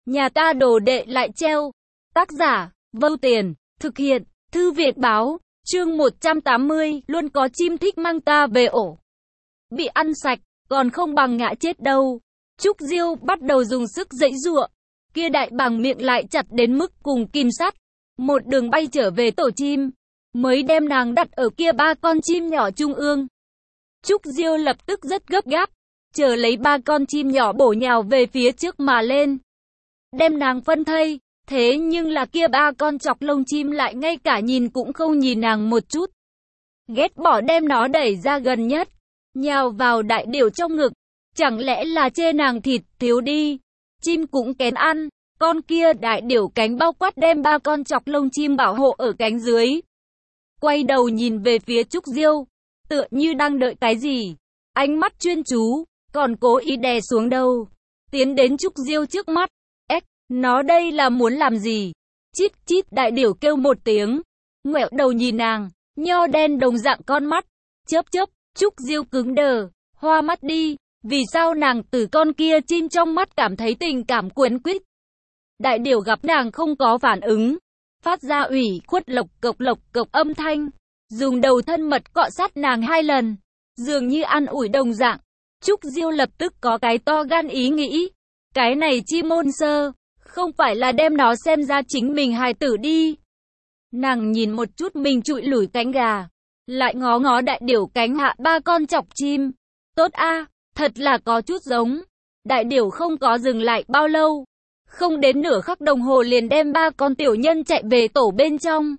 Nhà ta đồ đệ lại treo. Tác giả, Vâu Tiền, thực hiện, Thư viện báo, chương 180, luôn có chim thích mang ta về ổ. Bị ăn sạch, còn không bằng ngã chết đâu. Trúc Diêu bắt đầu dùng sức giãy giụa, kia đại bàng miệng lại chặt đến mức cùng kim sắt. Một đường bay trở về tổ chim, mới đem nàng đặt ở kia ba con chim nhỏ trung ương. Trúc Diêu lập tức rất gấp gáp, chờ lấy ba con chim nhỏ bổ nhào về phía trước mà lên, đem nàng phân thây. Thế nhưng là kia ba con chọc lông chim lại ngay cả nhìn cũng không nhìn nàng một chút, ghét bỏ đem nó đẩy ra gần nhất, nhào vào đại điểu trong ngực. Chẳng lẽ là chê nàng thịt thiếu đi? Chim cũng kén ăn. Con kia đại điểu cánh bao quát đem ba con chọc lông chim bảo hộ ở cánh dưới, quay đầu nhìn về phía Trúc Diêu, tựa như đang đợi cái gì, ánh mắt chuyên chú, còn cố ý đè xuống đầu, tiến đến Trúc Diêu trước mắt. Nó đây là muốn làm gì? Chít chít, đại điểu kêu một tiếng, ngoẹo đầu nhìn nàng, nho đen đồng dạng con mắt chớp chớp. Trúc Diêu cứng đờ, hoa mắt đi. Vì sao nàng từ con kia chim trong mắt cảm thấy tình cảm cuốn quýt? Đại điểu gặp nàng không có phản ứng, phát ra ủy khuất lộc cộc âm thanh, dùng đầu thân mật cọ sát nàng 2 lần, dường như an ủi đồng dạng. Trúc Diêu lập tức có cái to gan ý nghĩ, cái này chim môn sơ, không phải là đem nó xem ra chính mình hài tử đi. Nàng nhìn một chút mình trụi lủi cánh gà, lại ngó ngó đại điểu cánh hạ ba con chọc chim. Tốt a, thật là có chút giống. Đại điểu không có dừng lại bao lâu, không đến nửa khắc đồng hồ liền đem ba con tiểu nhân chạy về tổ bên trong.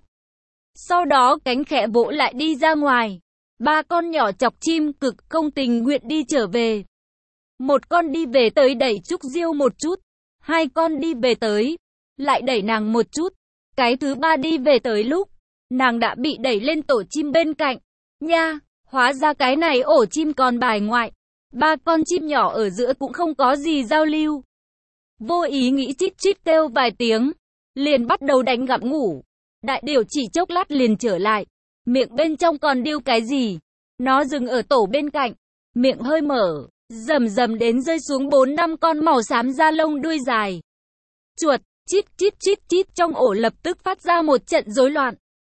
Sau đó cánh khẽ vỗ lại đi ra ngoài. Ba con nhỏ chọc chim cực không tình nguyện đi trở về. Một con đi về tới đẩy Trúc Diêu một chút, 2 con đi về tới, lại đẩy nàng một chút. Cái thứ 3 đi về tới lúc, nàng đã bị đẩy lên tổ chim bên cạnh. Nha, hóa ra cái này ổ chim còn bài ngoại. Ba con chim nhỏ ở giữa cũng không có gì giao lưu. Vô ý nghĩ chít chít kêu vài tiếng, liền bắt đầu đánh gặm ngủ. Đại điểu chỉ chốc lát liền trở lại, miệng bên trong còn điêu cái gì. Nó dừng ở tổ bên cạnh, miệng hơi mở, rầm rầm đến rơi xuống 4-5 con màu xám da lông đuôi dài chuột. Chít chít chít chít, trong ổ lập tức phát ra một trận rối loạn.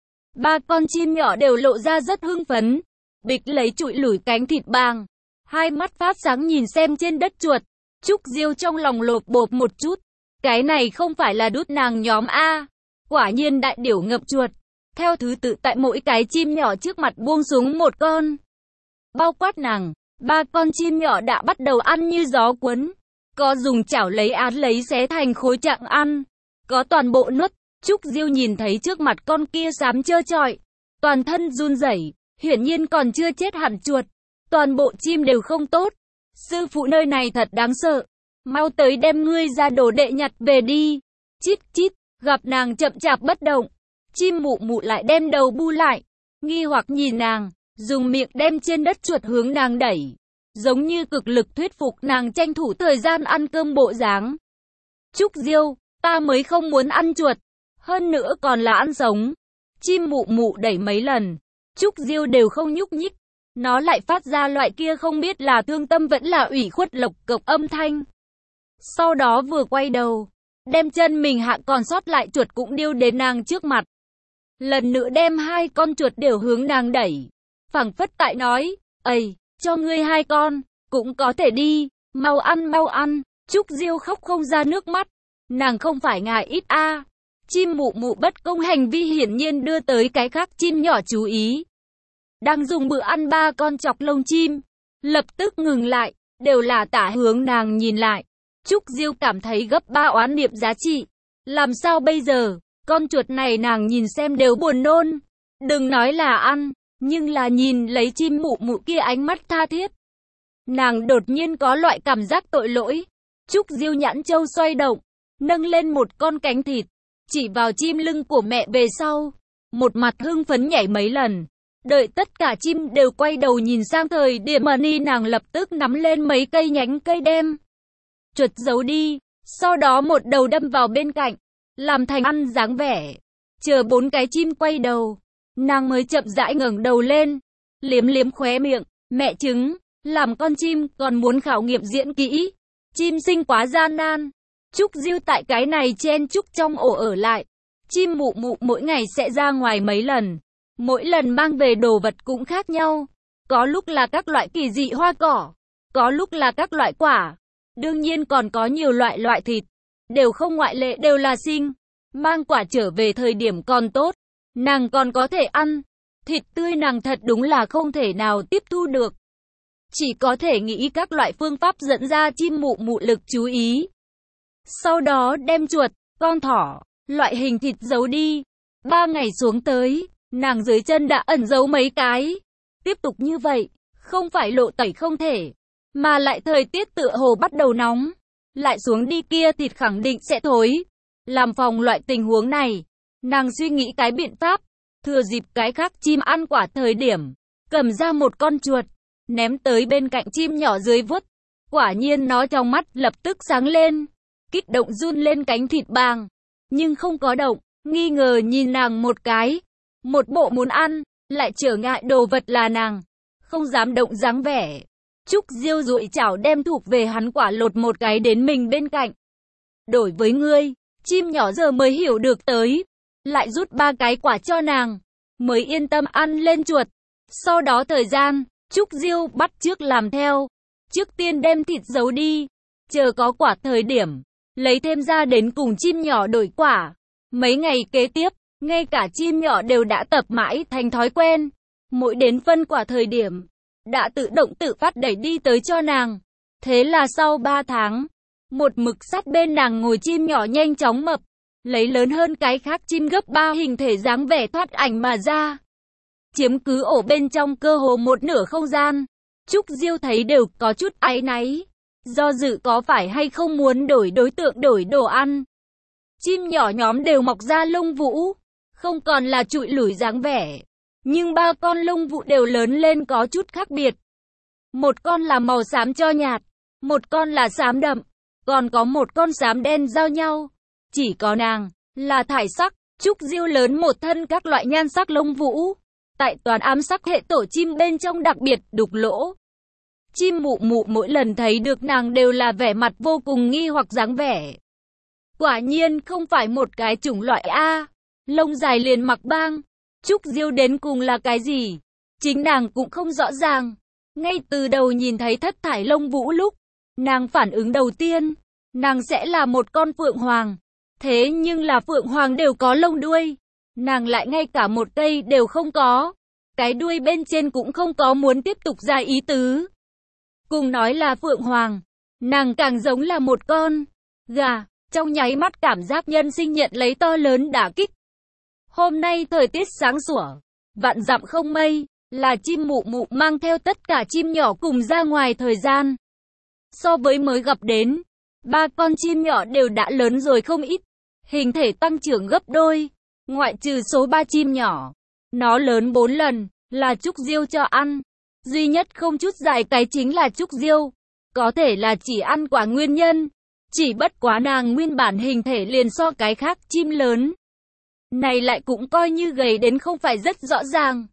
Ba con chim nhỏ đều lộ ra rất hưng phấn, bịch lấy trụi lủi cánh thịt bàng, 2 mắt phát sáng nhìn xem trên đất chuột. Trúc Diêu trong lòng lột bột một chút, cái này không phải là đút nàng nhóm a. Quả nhiên đại điểu ngập chuột, theo thứ tự tại mỗi cái chim nhỏ trước mặt buông xuống một con. Bao quát nàng, ba con chim nhỏ đã bắt đầu ăn như gió cuốn, có dùng chảo lấy án lấy xé thành khối trạng ăn, có toàn bộ nuốt. Trúc Diêu nhìn thấy trước mặt con kia xám trơ trọi, toàn thân run rẩy, hiển nhiên còn chưa chết hẳn chuột. Toàn bộ chim đều không tốt. Sư phụ nơi này thật đáng sợ, mau tới đem ngươi ra đồ đệ nhặt về đi. Chít chít, gặp nàng chậm chạp bất động, chim mụ mụ lại đem đầu bu lại, nghi hoặc nhìn nàng, dùng miệng đem trên đất chuột hướng nàng đẩy, giống như cực lực thuyết phục nàng tranh thủ thời gian ăn cơm bộ dáng. Trúc Diêu, ta mới không muốn ăn chuột, hơn nữa còn là ăn sống. Chim mụ mụ đẩy mấy lần, Trúc Diêu đều không nhúc nhích. Nó lại phát ra loại kia không biết là thương tâm vẫn là ủy khuất lộc cộc âm thanh. Sau đó vừa quay đầu, đem chân mình hạ còn sót lại chuột cũng điêu đến nàng trước mặt. Lần nữa đem 2 con chuột đều hướng nàng đẩy, phảng phất tại nói, ây, cho ngươi 2 con, cũng có thể đi, mau ăn mau ăn. Trúc Diêu khóc không ra nước mắt, nàng không phải ngại ít a. Chim mụ mụ bất công hành vi hiển nhiên đưa tới cái khác chim nhỏ chú ý. Đang dùng bữa ăn ba con chọc lông chim, lập tức ngừng lại, đều là tả hướng nàng nhìn lại. Trúc Diêu cảm thấy gấp 3 oán niệm giá trị. Làm sao bây giờ, con chuột này nàng nhìn xem đều buồn nôn. Đừng nói là ăn, nhưng là nhìn lấy chim mụ mụ kia ánh mắt tha thiết, nàng đột nhiên có loại cảm giác tội lỗi. Trúc Diêu nhãn châu xoay động, nâng lên một con cánh thịt, chỉ vào chim lưng của mẹ về sau, một mặt hưng phấn nhảy mấy lần. Đợi tất cả chim đều quay đầu nhìn sang thời điểm mà nàng lập tức nắm lên mấy cây nhánh cây đem chuột giấu đi, sau đó một đầu đâm vào bên cạnh, làm thành ăn dáng vẻ. Chờ 4 cái chim quay đầu, nàng mới chậm rãi ngẩng đầu lên, liếm liếm khóe miệng. Mẹ trứng, làm con chim còn muốn khảo nghiệm diễn kỹ, chim sinh quá gian nan. Trúc Diêu tại cái này chen chúc trong ổ ở lại. Chim mụ mụ mỗi ngày sẽ ra ngoài mấy lần. Mỗi lần mang về đồ vật cũng khác nhau. Có lúc là các loại kỳ dị hoa cỏ, có lúc là các loại quả. Đương nhiên còn có nhiều loại thịt. Đều không ngoại lệ đều là xinh. Mang quả trở về thời điểm còn tốt. Nàng còn có thể ăn. Thịt tươi nàng thật đúng là không thể nào tiếp thu được. Chỉ có thể nghĩ các loại phương pháp dẫn ra chim mụ mụ lực chú ý. Sau đó đem chuột, con thỏ, loại hình thịt giấu đi. 3 ngày xuống tới, nàng dưới chân đã ẩn giấu mấy cái. Tiếp tục như vậy, không phải lộ tẩy không thể, mà lại thời tiết tựa hồ bắt đầu nóng. Lại xuống đi kia thịt khẳng định sẽ thối. Làm phòng loại tình huống này, nàng suy nghĩ cái biện pháp. Thừa dịp cái khác chim ăn quả thời điểm, cầm ra một con chuột, ném tới bên cạnh chim nhỏ dưới vuốt. Quả nhiên nó trong mắt lập tức sáng lên, kích động run lên cánh thịt bàng, nhưng không có động, nghi ngờ nhìn nàng một cái. Một bộ muốn ăn, lại trở ngại đồ vật là nàng, không dám động dáng vẻ. Trúc Diêu dụi chảo đem thuộc về hắn quả lột một cái đến mình bên cạnh. Đổi với ngươi, chim nhỏ giờ mới hiểu được tới. Lại rút 3 cái quả cho nàng, mới yên tâm ăn lên chuột. Sau đó thời gian, Trúc Diêu bắt chước làm theo. Trước tiên đem thịt giấu đi, chờ có quả thời điểm, lấy thêm ra đến cùng chim nhỏ đổi quả. Mấy ngày kế tiếp, ngay cả chim nhỏ đều đã tập mãi thành thói quen. Mỗi đến phân quả thời điểm, đã tự động tự phát đẩy đi tới cho nàng. Thế là sau 3 tháng, một mực sát bên nàng ngồi chim nhỏ nhanh chóng mập, lấy lớn hơn cái khác chim gấp 3 hình thể dáng vẻ thoát ảnh mà ra. Chiếm cứ ổ bên trong cơ hồ một nửa không gian. Trúc Diêu thấy đều có chút áy náy, do dự có phải hay không muốn đổi đối tượng đổi đồ ăn. Chim nhỏ nhóm đều mọc ra lông vũ, không còn là trụi lủi dáng vẻ. Nhưng 3 con lông vũ đều lớn lên có chút khác biệt. Một con là màu xám cho nhạt, một con là xám đậm, còn có một con xám đen giao nhau. Chỉ có nàng là thải sắc. Trúc Diêu lớn một thân các loại nhan sắc lông vũ, tại toàn ám sắc hệ tổ chim bên trong đặc biệt đục lỗ. Chim mụ mụ mỗi lần thấy được nàng đều là vẻ mặt vô cùng nghi hoặc dáng vẻ. Quả nhiên không phải một cái chủng loại A. Lông dài liền mặc bang. Trúc Diêu đến cùng là cái gì? Chính nàng cũng không rõ ràng. Ngay từ đầu nhìn thấy thất thải lông vũ lúc, nàng phản ứng đầu tiên, nàng sẽ là một con phượng hoàng. Thế nhưng là phượng hoàng đều có lông đuôi. Nàng lại ngay cả một cây đều không có. Cái đuôi bên trên cũng không có muốn tiếp tục ra ý tứ. Cùng nói là phượng hoàng, nàng càng giống là một con gà. Trong nháy mắt cảm giác nhân sinh nhận lấy to lớn đả kích. Hôm nay thời tiết sáng sủa, vạn dặm không mây, là chim mụ mụ mang theo tất cả chim nhỏ cùng ra ngoài thời gian. So với mới gặp đến, 3 con chim nhỏ đều đã lớn rồi không ít, hình thể tăng trưởng gấp đôi, ngoại trừ số 3 chim nhỏ. Nó lớn 4 lần, là Trúc Diêu cho ăn. Duy nhất không chút dài cái chính là Trúc Diêu, có thể là chỉ ăn quả nguyên nhân. Chỉ bất quá nàng nguyên bản hình thể liền so cái khác chim lớn này lại cũng coi như gầy đến không phải rất rõ ràng.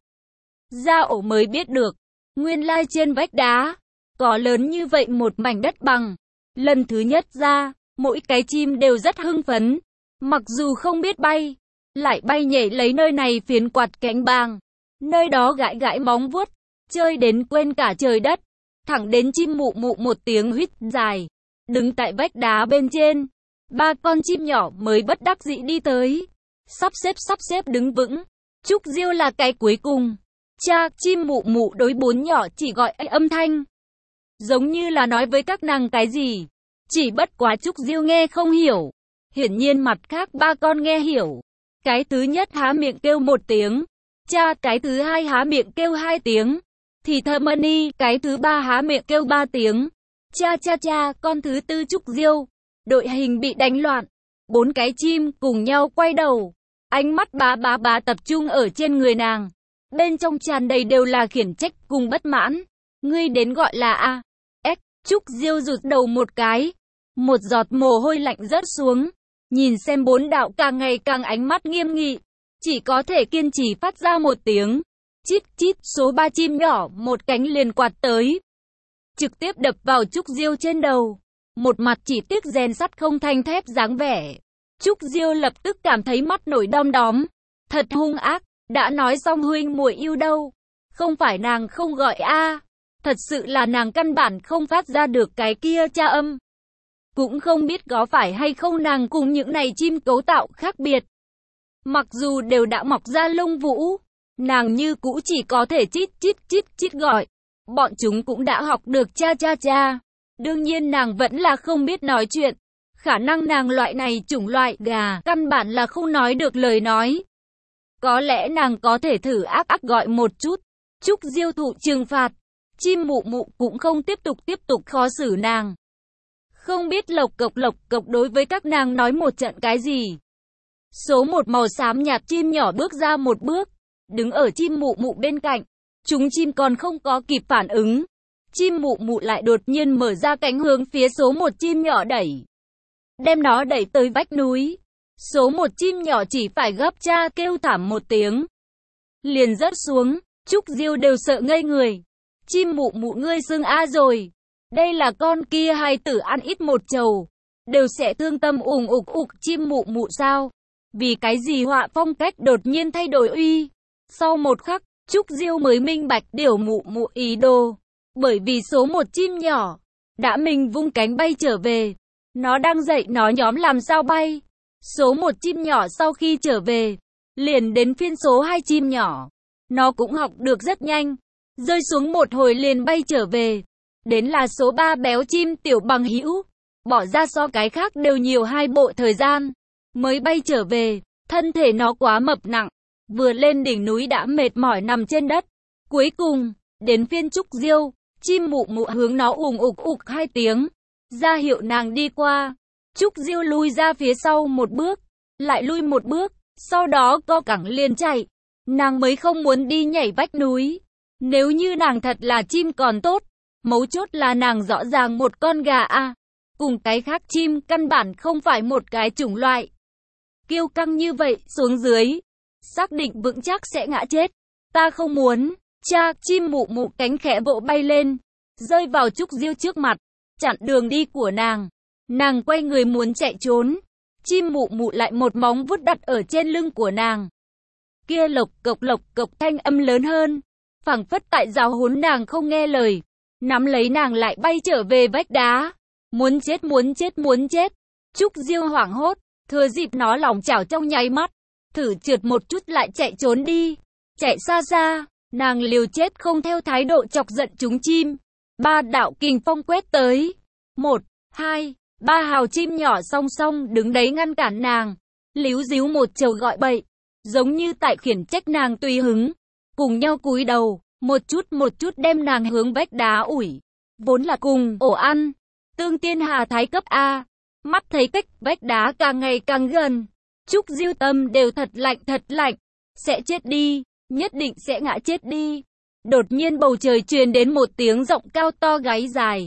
Ra ổ mới biết được, nguyên lai trên vách đá có lớn như vậy một mảnh đất bằng. Lần thứ nhất ra, mỗi cái chim đều rất hưng phấn, mặc dù không biết bay, lại bay nhảy lấy nơi này phiến quạt cánh bàng, nơi đó gãi gãi móng vuốt, chơi đến quên cả trời đất. Thẳng đến chim mụ mụ một tiếng huýt dài, đứng tại vách đá bên trên, 3 con chim nhỏ mới bất đắc dĩ đi tới, sắp xếp đứng vững. Trúc Diêu là cái cuối cùng. Cha, chim mụ mụ đối 4 nhỏ chỉ gọi âm thanh, giống như là nói với các nàng cái gì. Chỉ bất quá Trúc Diêu nghe không hiểu. Hiển nhiên mặt khác 3 con nghe hiểu. Cái thứ nhất há miệng kêu 1 tiếng. Cha, cái thứ hai há miệng kêu 2 tiếng. Thì Thơmani, cái thứ 3 há miệng kêu 3 tiếng. Cha, con thứ 4 Trúc Diêu. Đội hình bị đánh loạn. 4 cái chim cùng nhau quay đầu. Ánh mắt bá tập trung ở trên người nàng. Bên trong tràn đầy đều là khiển trách cùng bất mãn. Ngươi đến gọi là A. S. Trúc Diêu rụt đầu một cái. Một giọt mồ hôi lạnh rớt xuống. Nhìn xem 4 đạo càng ngày càng ánh mắt nghiêm nghị. Chỉ có thể kiên trì phát ra 1 tiếng. Chít chít, số 3 chim nhỏ một cánh liền quạt tới. Trực tiếp đập vào Trúc Diêu trên đầu. một mặt chỉ tiếc rèn sắt không thành thép dáng vẻ. Trúc Diêu lập tức cảm thấy mắt nổi đom đóm. Thật hung ác, đã nói xong huynh muội yêu đâu. Không phải nàng không gọi a, thật sự là nàng căn bản không phát ra được cái kia tra âm. Cũng không biết có phải hay không nàng cùng những này chim cấu tạo khác biệt. Mặc dù đều đã mọc ra lông vũ, nàng như cũ chỉ có thể chít chít chít chít gọi. Bọn chúng cũng đã học được cha cha cha. Đương nhiên nàng vẫn là không biết nói chuyện. Khả năng nàng loại này chủng loại gà căn bản là không nói được lời nói. Có lẽ nàng có thể thử ác ác gọi một chút. Trúc Diêu thụ trừng phạt. Chim mụ mụ cũng không tiếp tục khó xử nàng. Không biết lộc cộc đối với các nàng nói một trận cái gì. Số một màu xám nhạt chim nhỏ bước ra một bước, đứng ở chim mụ mụ bên cạnh. Chúng chim còn không có kịp phản ứng. Chim mụ mụ lại đột nhiên mở ra cánh hướng phía số một chim nhỏ đẩy. Đem nó đẩy tới vách núi. Số một chim nhỏ chỉ phải gấp cha kêu thảm một tiếng. Liền rớt xuống, Trúc Diêu đều sợ ngây người. Chim mụ mụ ngươi xưng a rồi. Đây là con kia hài tử ăn ít một trầu. Đều sẽ thương tâm ục chim mụ mụ sao? Vì cái gì họa phong cách đột nhiên thay đổi uy? Sau một khắc, Trúc Diêu mới minh bạch điều mụ mụ ý đồ. Bởi vì số một chim nhỏ đã mình vung cánh bay trở về. Nó đang dạy nó nhóm làm sao bay. Số một chim nhỏ sau khi trở về, liền đến phiên số 2 chim nhỏ. Nó cũng học được rất nhanh. Rơi xuống một hồi liền bay trở về. Đến là số 3 béo chim tiểu bằng hữu. Bỏ ra so cái khác đều nhiều 2 bộ thời gian. Mới bay trở về, thân thể nó quá mập nặng. Vừa lên đỉnh núi đã mệt mỏi nằm trên đất. Cuối cùng, đến phiên Trúc Diêu, chim mụ mụ hướng nó ục 2 tiếng. Ra hiệu nàng đi qua. Trúc Diêu lui ra phía sau một bước, lại lui một bước, sau đó co cẳng liền chạy. Nàng mới không muốn đi nhảy vách núi. Nếu như nàng thật là chim còn tốt, mấu chốt là nàng rõ ràng một con gà a, cùng cái khác chim căn bản không phải một cái chủng loại. Kiêu căng như vậy xuống dưới, xác định vững chắc sẽ ngã chết. Ta không muốn. Cha, chim mụ mụ cánh khẽ vỗ bay lên, rơi vào Trúc Diêu trước mặt, chặn đường đi của nàng. Nàng quay người muốn chạy trốn. Chim mụ mụ lại một móng vuốt đặt ở trên lưng của nàng. Kia lộc cộc thanh âm lớn hơn, phảng phất tại giáo huấn nàng không nghe lời, nắm lấy nàng lại bay trở về vách đá. Muốn chết. Trúc Diêu hoảng hốt, thừa dịp nó lỏng chảo trong nháy mắt, thử trượt một chút lại chạy trốn đi. Chạy xa xa, nàng liều chết không theo thái độ chọc giận chúng chim. 3 đạo kình phong quét tới. 1, 2, 3 hào chim nhỏ song song đứng đấy ngăn cản nàng. Líu díu một trầu gọi bậy, giống như tại khiển trách nàng tùy hứng. Cùng nhau cúi đầu, một chút đem nàng hướng vách đá ủi. Vốn là cùng ổ ăn, tương tiên hà thái cấp A. Mắt thấy cách vách đá càng ngày càng gần. Trúc Diêu tâm đều thật lạnh. Sẽ chết đi, nhất định sẽ ngã chết đi. Đột nhiên bầu trời truyền đến một tiếng giọng cao to gáy dài.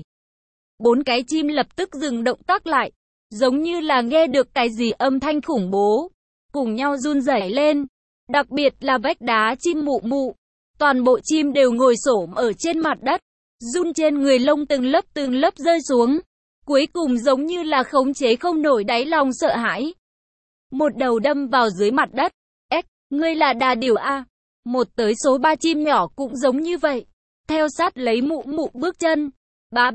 4 cái chim lập tức dừng động tác lại, giống như là nghe được cái gì âm thanh khủng bố, cùng nhau run rẩy lên. Đặc biệt là vách đá chim mụ mụ, toàn bộ chim đều ngồi xổm ở trên mặt đất, run trên người lông từng lớp rơi xuống. Cuối cùng giống như là khống chế không nổi đáy lòng sợ hãi, một đầu đâm vào dưới mặt đất. Ngươi là đà điểu a? Một tới số 3 chim nhỏ cũng giống như vậy, theo sát lấy mụ mụ bước chân. Bá,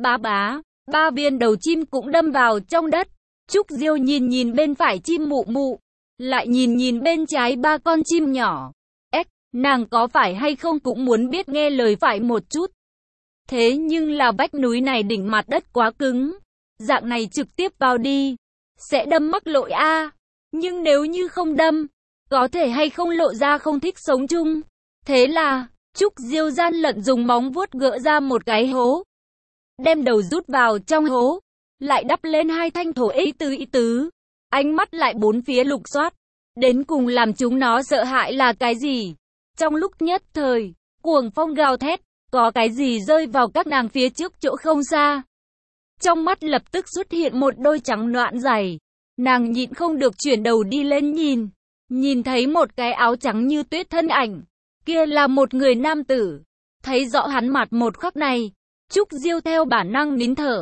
3 viên đầu chim cũng đâm vào trong đất. Trúc Diêu nhìn bên phải chim mụ mụ, lại nhìn bên trái 3 con chim nhỏ. Nàng có phải hay không cũng muốn biết nghe lời phải một chút. Thế nhưng là vách núi này đỉnh mặt đất quá cứng, dạng này trực tiếp vào đi sẽ đâm mắc lội a. Nhưng nếu như không đâm, có thể hay không lộ ra không thích sống chung. Thế là Trúc Diêu gian lận dùng móng vuốt gỡ ra một cái hố, đem đầu rút vào trong hố, lại đắp lên 2 thanh thổ ý tứ. Ánh mắt lại bốn phía lục soát, đến cùng làm chúng nó sợ hãi là cái gì. Trong lúc nhất thời, cuồng phong gào thét, có cái gì rơi vào các nàng phía trước chỗ không xa. Trong mắt lập tức xuất hiện một đôi trắng noãn dày. Nàng nhịn không được chuyển đầu đi lên nhìn thấy một cái áo trắng như tuyết thân ảnh. Kia là một người nam tử. Thấy rõ hắn mặt một khắc này, Trúc Diêu theo bản năng nín thở.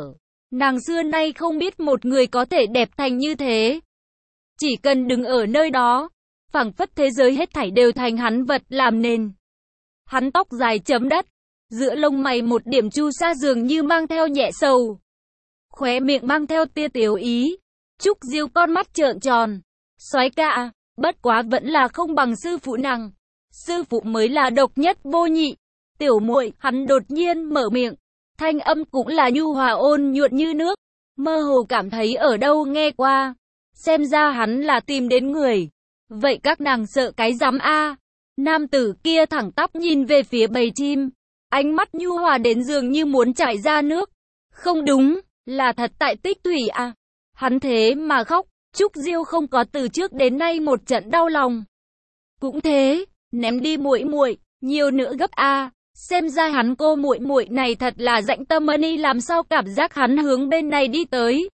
Nàng xưa nay không biết một người có thể đẹp thành như thế. Chỉ cần đứng ở nơi đó, phảng phất thế giới hết thảy đều thành hắn vật làm nền. Hắn tóc dài chấm đất, giữa lông mày một điểm chu sa dường như mang theo nhẹ sầu. Khóe miệng mang theo tia tiếu ý. Trúc Diêu con mắt trợn tròn. Soái ca, bất quá vẫn là không bằng sư phụ nàng. Sư phụ mới là độc nhất vô nhị. Tiểu muội, hắn đột nhiên mở miệng. Thanh âm cũng là nhu hòa ôn nhuận như nước. Mơ hồ cảm thấy ở đâu nghe qua. Xem ra hắn là tìm đến người. Vậy các nàng sợ cái rắm a? Nam tử kia thẳng tắp nhìn về phía bầy chim. Ánh mắt nhu hòa đến dường như muốn chảy ra nước. Không đúng, là thật tại Tích Thủy à? Hắn thế mà khóc. Trúc Diêu không có từ trước đến nay một trận đau lòng. Cũng thế, ném đi muội muội, nhiều nữa gấp a. Xem ra hắn cô muội muội này thật là rãnh tâm ni, làm sao cảm giác hắn hướng bên này đi tới.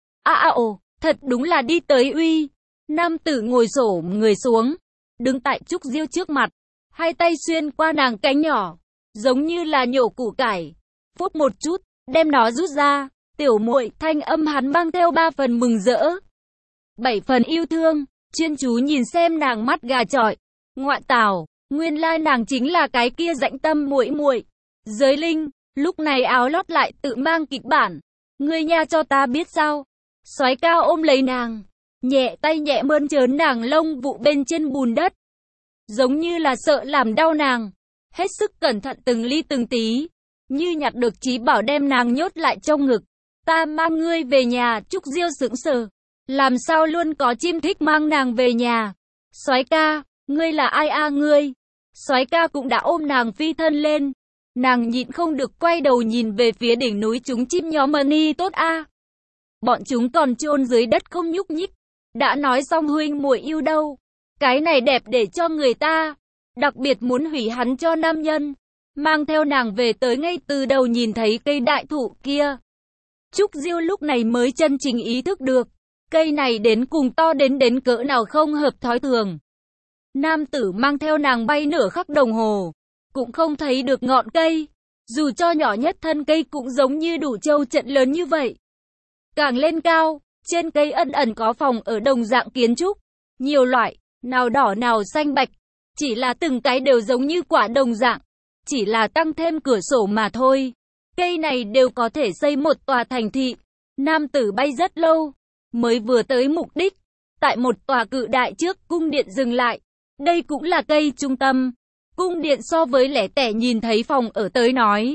Ồ, thật đúng là đi tới uy. Nam tử ngồi xổm người xuống, đứng tại Trúc Diêu trước mặt, hai tay xuyên qua nàng cánh nhỏ, giống như là nhổ củ cải. Phút một chút, đem nó rút ra. Tiểu muội, thanh âm hắn mang theo 3 phần mừng rỡ, 7 phần yêu thương, chuyên chú nhìn xem nàng mắt gà chọi. Ngoại tảo, nguyên lai nàng chính là cái kia rãnh tâm muội muội. Giới linh, lúc này áo lót lại tự mang kịch bản. Ngươi nha cho ta biết sao? Soái cao ôm lấy nàng, nhẹ tay nhẹ mơn trớn nàng lông vụ bên trên bùn đất, giống như là sợ làm đau nàng, hết sức cẩn thận từng ly từng tí, như nhặt được trí bảo đem nàng nhốt lại trong ngực. Ta mang ngươi về nhà. Trúc Diêu sững sờ, làm sao luôn có chim thích mang nàng về nhà. Soái ca, ngươi là ai a ngươi? Soái ca cũng đã ôm nàng phi thân lên. Nàng nhịn không được quay đầu nhìn về phía đỉnh núi chúng chim nhóm ni tốt a. Bọn chúng còn chôn dưới đất không nhúc nhích. Đã nói xong huynh muội yêu đâu. Cái này đẹp để cho người ta. Đặc biệt muốn hủy hắn cho nam nhân. Mang theo nàng về tới ngay từ đầu nhìn thấy cây đại thụ kia. Trúc Diêu lúc này mới chân chính ý thức được. Cây này đến cùng to đến cỡ nào không hợp thói thường. Nam tử mang theo nàng bay nửa khắc đồng hồ. Cũng không thấy được ngọn cây. Dù cho nhỏ nhất thân cây cũng giống như đủ châu trận lớn như vậy. Càng lên cao, trên cây ẩn ẩn có phòng ở đồng dạng kiến trúc. Nhiều loại, nào đỏ nào xanh bạch. Chỉ là từng cái đều giống như quả đồng dạng. Chỉ là tăng thêm cửa sổ mà thôi. Cây này đều có thể xây một tòa thành thị. Nam tử bay rất lâu, mới vừa tới mục đích. Tại một tòa cự đại trước cung điện dừng lại. Đây cũng là cây trung tâm. Cung điện so với lẻ tẻ nhìn thấy phòng ở tới nói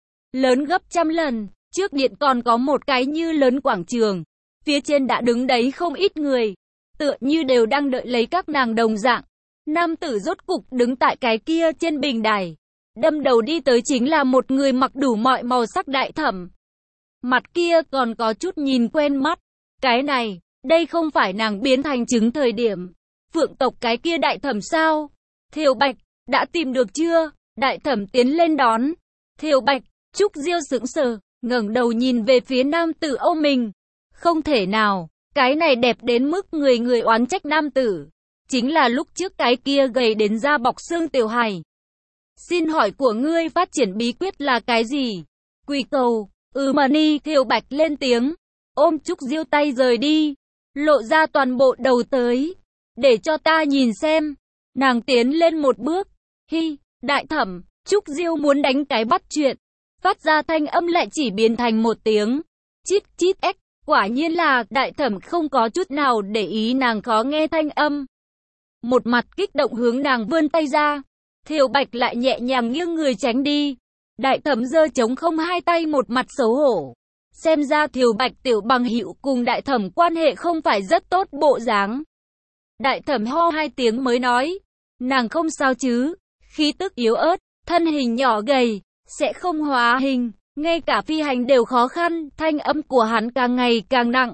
lớn gấp trăm lần. Trước điện còn có một cái như lớn quảng trường. Phía trên đã đứng đấy không ít người. Tựa như đều đang đợi lấy các nàng đồng dạng. Nam tử rốt cục đứng tại cái kia trên bình đài. Đâm đầu đi tới chính là một người mặc đủ mọi màu sắc đại thẩm. Mặt kia còn có chút nhìn quen mắt. Cái này, đây không phải nàng biến thành trứng thời điểm Phượng tộc cái kia đại thẩm sao? Thiều Bạch, đã tìm được chưa? Đại thẩm tiến lên đón. Thiều Bạch, Trúc Diêu sững sờ, ngẩng đầu nhìn về phía nam tử ôm mình. Không thể nào, cái này đẹp đến mức người người oán trách nam tử. Chính là lúc trước cái kia gầy đến da bọc xương tiểu hài. Xin hỏi của ngươi phát triển bí quyết là cái gì? Quỳ cầu, Mani. Thiều Bạch lên tiếng, ôm Trúc Diêu tay rời đi, lộ ra toàn bộ đầu tới. Để cho ta nhìn xem. Nàng tiến lên một bước. Hi, đại thẩm. Trúc Diêu muốn đánh cái bắt chuyện, phát ra thanh âm lại chỉ biến thành một tiếng chít chít ếch. Quả nhiên là đại thẩm không có chút nào để ý nàng khó nghe thanh âm. Một mặt kích động hướng nàng vươn tay ra. Thiều Bạch lại nhẹ nhàng nghiêng người tránh đi. Đại thẩm giơ trống không hai tay, một mặt xấu hổ. Xem ra Thiều Bạch tiểu bằng hữu cùng đại thẩm quan hệ không phải rất tốt bộ dáng. Đại thẩm ho hai tiếng mới nói, nàng không sao chứ? Khí tức yếu ớt, thân hình nhỏ gầy, sẽ không hóa hình, ngay cả phi hành đều khó khăn. Thanh âm của hắn càng ngày càng nặng.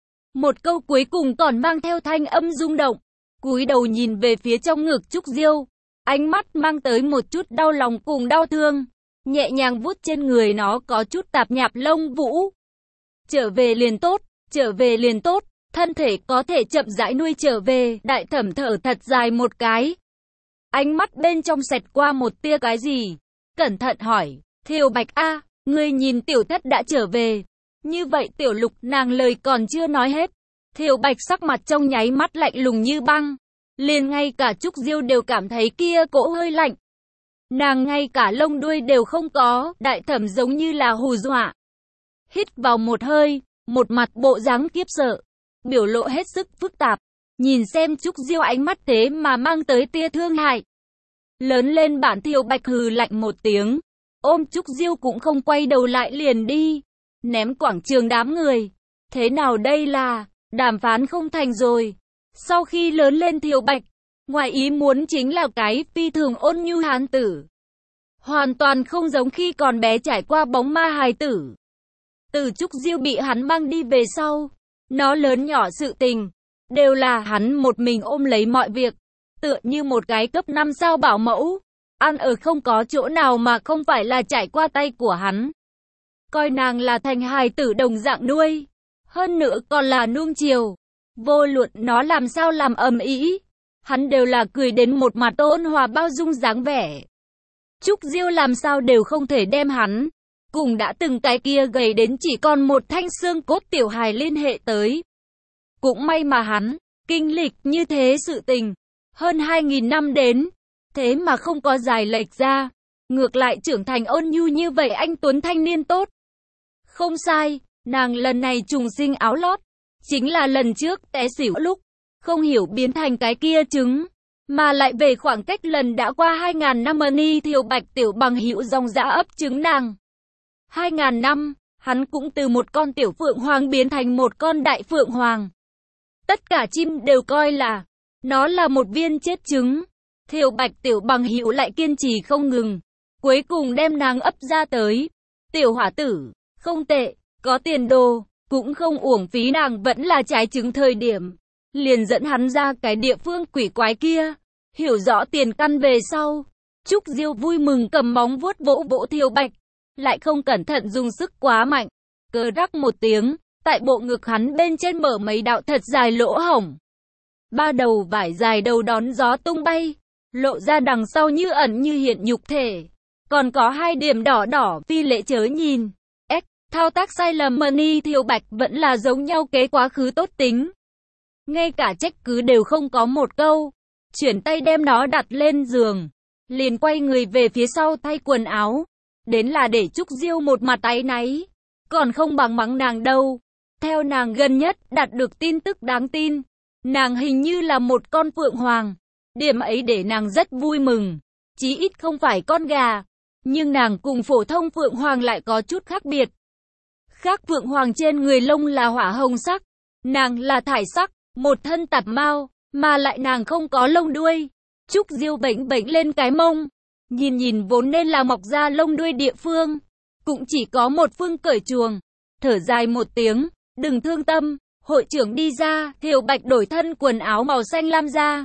Một câu cuối cùng còn mang theo thanh âm rung động. Cúi đầu nhìn về phía trong ngực Trúc Diêu, ánh mắt mang tới một chút đau lòng cùng đau thương, nhẹ nhàng vuốt trên người nó có chút tạp nhạp lông vũ. Trở về liền tốt, trở về liền tốt, thân thể có thể chậm rãi nuôi trở về. Đại thẩm thở thật dài một cái, ánh mắt bên trong xẹt qua một tia cái gì, cẩn thận hỏi, Thiều Bạch a, ngươi nhìn tiểu thất đã trở về. Như vậy Tiểu Lục, nàng lời còn chưa nói hết. Thiều Bạch sắc mặt trong nháy mắt lạnh lùng như băng. Liền ngay cả Trúc Diêu đều cảm thấy kia cỗ hơi lạnh. Nàng ngay cả lông đuôi đều không có, Đại Thẩm giống như là hù dọa. Hít vào một hơi, một mặt bộ dáng kiếp sợ, biểu lộ hết sức phức tạp. Nhìn xem Trúc Diêu ánh mắt thế mà mang tới tia thương hại. Lớn lên bản Thiều Bạch hừ lạnh một tiếng, ôm Trúc Diêu cũng không quay đầu lại liền đi, ném quảng trường đám người. Thế nào đây là, đàm phán không thành rồi. Sau khi lớn lên Thiều Bạch, ngoài ý muốn chính là cái phi thường ôn nhu hán tử. Hoàn toàn không giống khi còn bé trải qua bóng ma hài tử. Từ Trúc Diêu bị hắn mang đi về sau, nó lớn nhỏ sự tình, đều là hắn một mình ôm lấy mọi việc, tựa như một cái cấp 5 sao bảo mẫu, ăn ở không có chỗ nào mà không phải là trải qua tay của hắn. Coi nàng là thành hài tử đồng dạng nuôi, hơn nữa còn là nuông chiều, vô luận nó làm sao làm ầm ĩ, hắn đều là cười đến một mặt ôn hòa bao dung dáng vẻ. Trúc Diêu làm sao đều không thể đem hắn cùng đã từng cái kia gầy đến chỉ còn một thanh xương cốt tiểu hài liên hệ tới. Cũng may mà hắn kinh lịch như thế sự tình hơn 2000 năm đến, thế mà không có dài lệch ra, ngược lại trưởng thành ôn nhu như vậy anh tuấn thanh niên tốt. Không sai, nàng lần này trùng sinh áo lót, chính là lần trước té xỉu lúc không hiểu biến thành cái kia trứng, mà lại về khoảng cách lần đã qua 2000 năm ni Thiều Bạch tiểu bằng hữu dòng dã ấp trứng nàng. 2000 năm, hắn cũng từ một con tiểu phượng hoàng biến thành một con đại phượng hoàng. Tất cả chim đều coi là nó là một viên chết trứng. Thiều Bạch tiểu bằng hữu lại kiên trì không ngừng, cuối cùng đem nàng ấp ra tới. Tiểu hỏa tử, không tệ, có tiền đồ, cũng không uổng phí nàng vẫn là trái trứng thời điểm. Liền dẫn hắn ra cái địa phương quỷ quái kia, hiểu rõ tiền căn về sau. Trúc Diêu vui mừng cầm móng vuốt vỗ vỗ Thiều Bạch, lại không cẩn thận dùng sức quá mạnh, cơ rắc một tiếng, tại bộ ngực hắn bên trên mở mấy đạo thật dài lỗ hổng. 3 đầu vải dài đầu đón gió tung bay, lộ ra đằng sau như ẩn như hiện nhục thể. Còn có 2 điểm đỏ đỏ phi lệ chớ nhìn. Thao tác sai lầm ni Thiều Bạch vẫn là giống nhau kế quá khứ tốt tính. Ngay cả trách cứ đều không có một câu. Chuyển tay đem nó đặt lên giường, liền quay người về phía sau thay quần áo. Đến là để Trúc Diêu một mặt áy náy, còn không bằng mắng nàng đâu. Theo nàng gần nhất đạt được tin tức đáng tin, nàng hình như là một con phượng hoàng. Điểm ấy để nàng rất vui mừng, chí ít không phải con gà. Nhưng nàng cùng phổ thông phượng hoàng lại có chút khác biệt. Khác phượng hoàng trên người lông là hỏa hồng sắc, nàng là thải sắc, một thân tạp mao, mà lại nàng không có lông đuôi. Trúc Diêu bễnh bễnh lên cái mông, nhìn nhìn vốn nên là mọc ra lông đuôi địa phương, cũng chỉ có một phương cởi chuồng, thở dài một tiếng, đừng thương tâm. Hội trưởng đi ra, Thiều Bạch đổi thân quần áo màu xanh lam ra,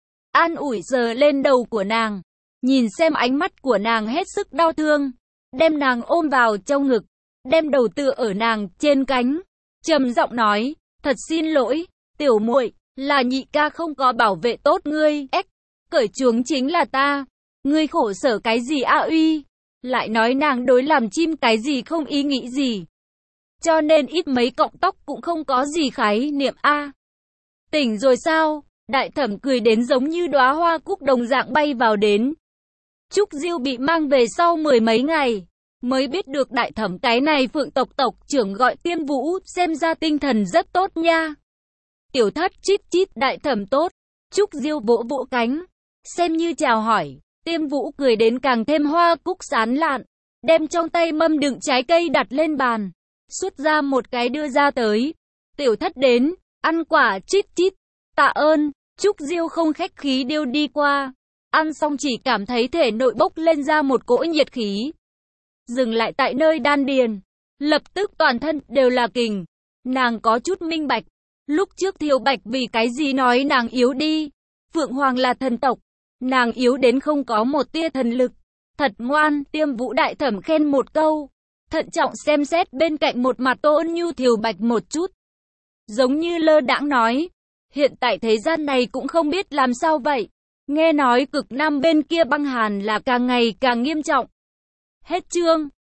an ủi sờ lên đầu của nàng, nhìn xem ánh mắt của nàng hết sức đau thương, đem nàng ôm vào trong ngực, đem đầu tựa ở nàng trên cánh, trầm giọng nói, thật xin lỗi, tiểu muội, là nhị ca không có bảo vệ tốt ngươi, cởi chuồng chính là ta, ngươi khổ sở cái gì a uy, lại nói nàng đối làm chim cái gì không ý nghĩ gì, cho nên ít mấy cọng tóc cũng không có gì khái niệm a. Tỉnh rồi sao? Đại Thẩm cười đến giống như đóa hoa cúc đồng dạng bay vào đến. Trúc Diêu bị mang về sau 10 mấy ngày, mới biết được Đại Thẩm cái này Phượng tộc tộc trưởng gọi Tiêm Vũ, xem ra tinh thần rất tốt nha. Tiểu Thất chít chít, Đại Thẩm tốt. Trúc Diêu vỗ vỗ cánh, xem như chào hỏi. Tiêm Vũ cười đến càng thêm hoa cúc sán lạn, đem trong tay mâm đựng trái cây đặt lên bàn, xuất ra một cái đưa ra tới. Tiểu Thất đến, ăn quả chít chít. Tạ ơn. Trúc Diêu không khách khí điêu đi qua, ăn xong chỉ cảm thấy thể nội bốc lên ra một cỗ nhiệt khí, dừng lại tại nơi đan điền, lập tức toàn thân đều là kình. Nàng có chút minh bạch, lúc trước Thiều Bạch vì cái gì nói nàng yếu đi. Phượng Hoàng là thần tộc, nàng yếu đến không có một tia thần lực. Thật ngoan. Tiêm Vũ Đại Thẩm khen một câu, thận trọng xem xét bên cạnh một mặt ôn nhu Thiều Bạch một chút, giống như lơ đãng nói, hiện tại thế gian này cũng không biết làm sao vậy. Nghe nói cực Nam bên kia băng hàn là càng ngày càng nghiêm trọng. Hết chương.